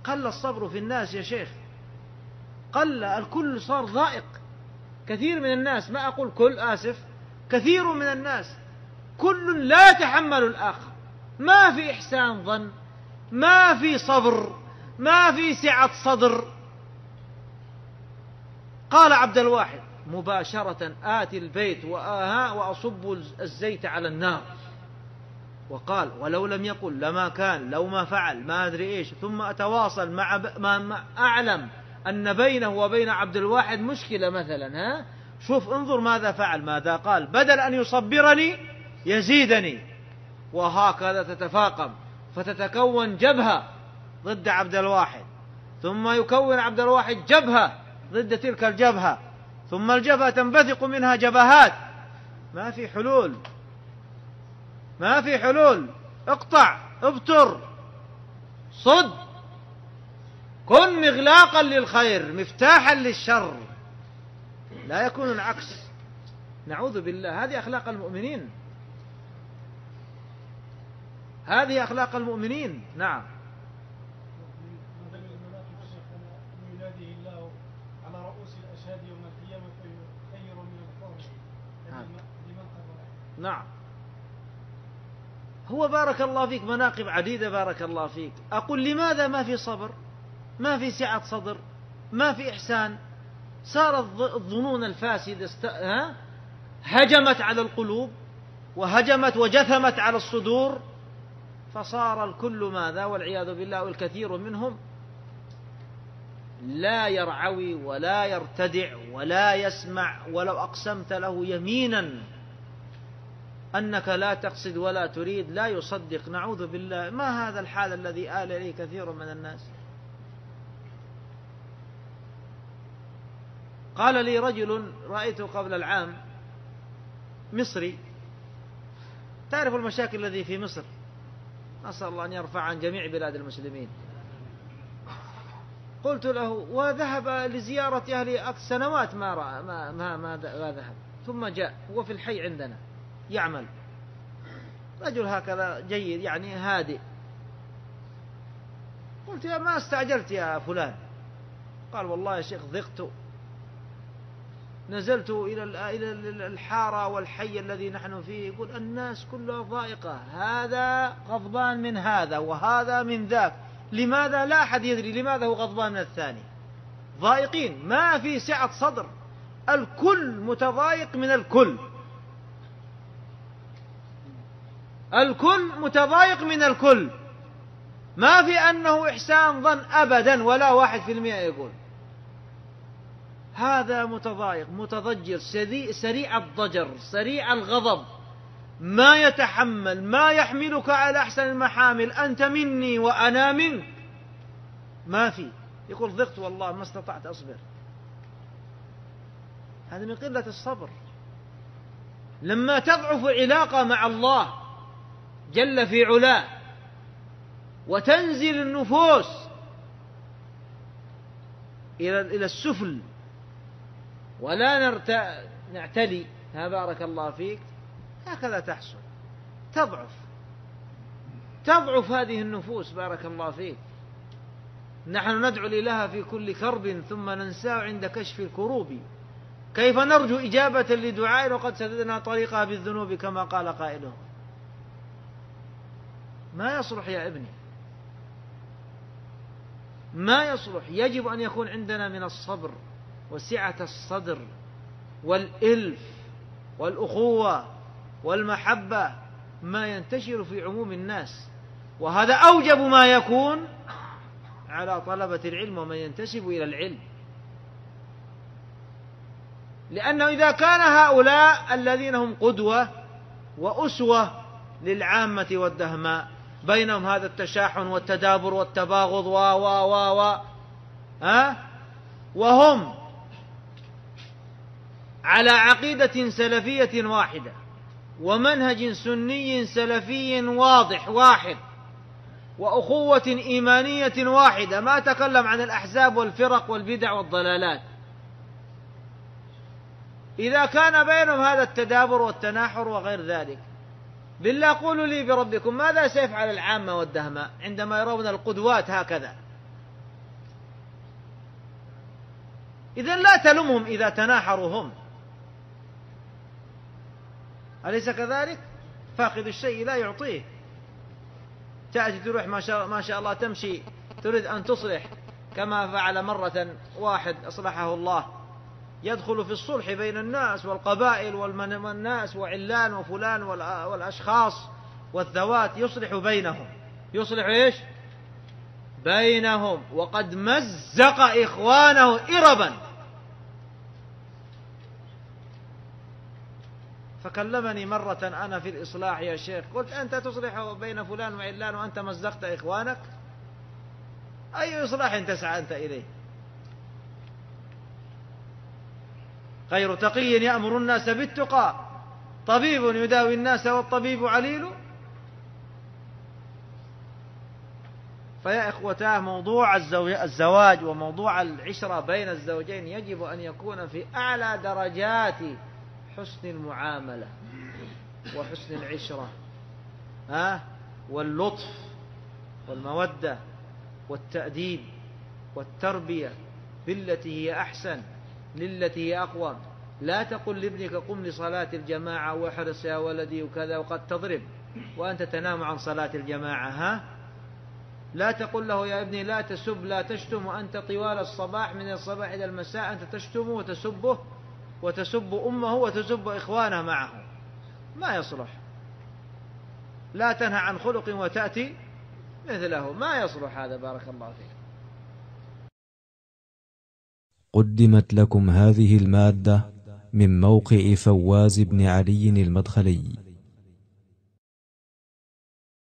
قل الصبر في الناس يا شيخ، قل، الكل صار ضائق. كثير من الناس، ما أقول كل، آسف، كثير من الناس كل لا يتحمل الآخر، ما في إحسان ظن، ما في صبر، ما في سعة صدر. قال عبد الواحد مباشرة: آتي البيت وأصب الزيت على النار. وقال: ولو لم يقل لما كان، لو ما فعل، ما أدري إيش، ثم أتواصل مع ما أعلم أن بينه وبين عبد الواحد مشكلة مثلا، شوف انظر ماذا فعل، ماذا قال: بدل أن يصبرني يزيدني. وهكذا تتفاقم، فتتكون جبهة ضد عبد الواحد، ثم يكون عبد الواحد جبهة ضد تلك الجبهة، ثم الجبهة تنبثق منها جبهات. ما في حلول، ما في حلول. اقطع، ابتر، صد، كن مغلاقا للخير مفتاحا للشر، لا يكون العكس. نعوذ بالله. هذه أخلاق المؤمنين، هذه أخلاق المؤمنين. نعم. يناديه الله على رؤوس الأشهاد يوم القيامة خير من القرن لمن قبله. نعم. هو بارك الله فيك مناقب عديدة، بارك الله فيك. أقول لماذا ما في صبر، ما في سعة صدر، ما في إحسان؟ صارت الظنون الفاسدة هجمت على القلوب، وهجمت وجثمت على الصدور، فصار الكل ماذا؟ والعياذ بالله. والكثير منهم لا يرعوي ولا يرتدع ولا يسمع، ولو أقسمت له يمينا أنك لا تقصد ولا تريد لا يصدق. نعوذ بالله. ما هذا الحال الذي آل إليه كثير من الناس؟ قال لي رجل رأيته قبل العام، مصري، تعرف المشاكل التي في مصر، نسأل الله أن يرفع عن جميع بلاد المسلمين. قلت له، وذهب لزيارة أهله سنوات ما رأى ما ذهب، ثم جاء، هو في الحي عندنا يعمل، رجل هكذا جيد يعني هادئ. قلت: يا ما استعجلت يا فلان؟ قال: والله يا شيخ ضقت، نزلت إلى الحارة والحي الذي نحن فيه. يقول الناس كلها ضائقة، هذا غضبان من هذا وهذا من ذاك. لماذا؟ لا أحد يدري لماذا هو غضبان من الثاني. ضائقين، ما في سعة صدر، الكل متضايق من الكل، الكل متضايق من الكل، ما في أنه إحسان ظن أبدا، ولا 1% يقول. هذا متضايق متضجر سريع الضجر سريع الغضب، ما يتحمل، ما يحملك على أحسن المحامل، أنت مني وأنا منك، ما في. يقول ضغط والله ما استطعت أصبر. هذا من قلة الصبر. لما تضعف علاقة مع الله جل في علاه وتنزل النفوس إلى السفل ولا نعتلي، بارك الله فيك، هكذا تحصل، تضعف هذه النفوس، بارك الله فيك. نحن ندعو لها في كل كرب ثم ننساه عند كشف الكروب. كيف نرجو إجابة لدعاء وقد سددنا طريقها بالذنوب كما قال قائله؟ ما يصلح يا ابني، ما يصلح. يجب أن يكون عندنا من الصبر وسعة الصدر والإلف والأخوة والمحبة ما ينتشر في عموم الناس، وهذا أوجب ما يكون على طلبة العلم ومن ينتسب إلى العلم. لأنه إذا كان هؤلاء الذين هم قدوة وأسوة للعامة والدهماء بينهم هذا التشاحن والتدابر والتباغض وهم على عقيدة سلفية واحدة ومنهج سني سلفي واضح واحد وأخوة إيمانية واحدة، ما تكلم عن الأحزاب والفرق والبدع والضلالات. إذا كان بينهم هذا التدابر والتناحر وغير ذلك، بالله قولوا لي بربكم ماذا سيفعل العامة والدهماء عندما يرون القدوات هكذا؟ إذن لا تلمهم إذا تناحروا هم، أليس كذلك؟ فاقد الشيء لا يعطيه. تأتي تروح ما شاء الله تمشي تريد أن تصلح، كما فعل مرة واحد أصلحه الله، يدخل في الصلح بين الناس والقبائل والناس وعلان وفلان والأشخاص والذوات، يصلح بينهم. يصلح إيش؟ بينهم، وقد مزق إخوانه إربا. فكلمني مرة أنا في الإصلاح يا شيخ، قلت أنت تصلح بين فلان وعلان وأنت مزقت إخوانك؟ أي إصلاح تسعى أنت إليه؟ خير تقي يأمر الناس بالتقى، طبيب يداوي الناس والطبيب عليل. فيا إخوتاه، موضوع الزواج وموضوع العشرة بين الزوجين يجب أن يكون في أعلى درجات حسن المعاملة وحسن العشرة، واللطف والمودة والتأديب والتربية بالتي هي أحسن للتي هي أقوى. لا تقل لابنك قم لصلاة الجماعة واحرص يا ولدي وكذا وقد تضرب وأنت تنام عن صلاة الجماعة. لا تقل له يا ابني لا تسب لا تشتم وأنت طوال الصباح من الصباح إلى المساء أنت تشتمه وتسبه وتسب أمه وتسب إخوانه معه، ما يصلح. لا تنهى عن خلق وتأتي مثله، ما يصلح هذا. بارك الله فيك. قدمت لكم هذه المادة من موقع فواز بن علي المدخلي.